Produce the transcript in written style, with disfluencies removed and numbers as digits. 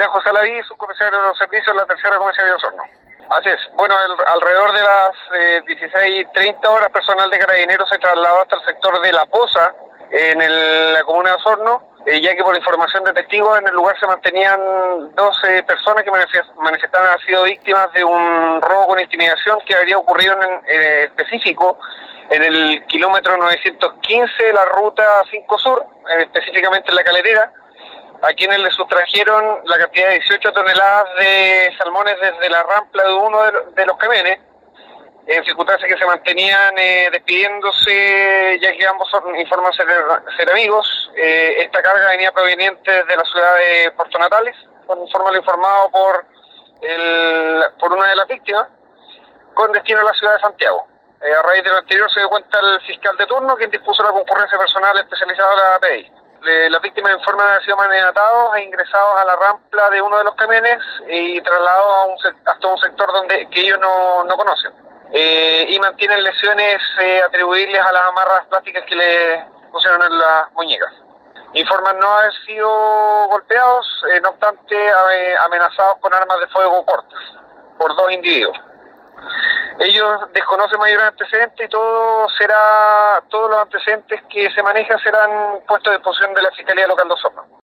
capitán José Alaví, subcomisario de los servicios de la tercera comisaría de Osorno. Así es. Bueno, alrededor de las 16:30 horas, personal de Carabineros se trasladó hasta el sector de La Poza, en la comuna de Osorno, ya que por información de testigos en el lugar se mantenían 12 personas que manifestaban haber sido víctimas de un robo con intimidación que habría ocurrido en específico en el kilómetro 915 de la ruta 5 Sur, específicamente en La Calera, a quienes le sustrajeron la cantidad de 18 toneladas de salmones desde la rampla de uno de los camiones, en circunstancias que se mantenían despidiéndose, ya que ambos informan ser amigos. Esta carga venía proveniente de la ciudad de Puerto Natales, conforme lo informado por una de las víctimas, con destino a la ciudad de Santiago. A raíz de lo anterior se dio cuenta el fiscal de turno, quien dispuso la concurrencia personal especializada de la PDI. Las víctimas informan haber sido maniatados e ingresados a la rampla de uno de los camiones y trasladados hasta un sector que ellos no conocen. Y mantienen lesiones atribuibles a las amarras plásticas que le pusieron en las muñecas. Informan no haber sido golpeados, no obstante amenazados con armas de fuego cortas por 2 individuos. Ellos desconocen mayores antecedentes y todos los antecedentes que se manejan serán puestos a disposición de la Fiscalía Local de Osorno.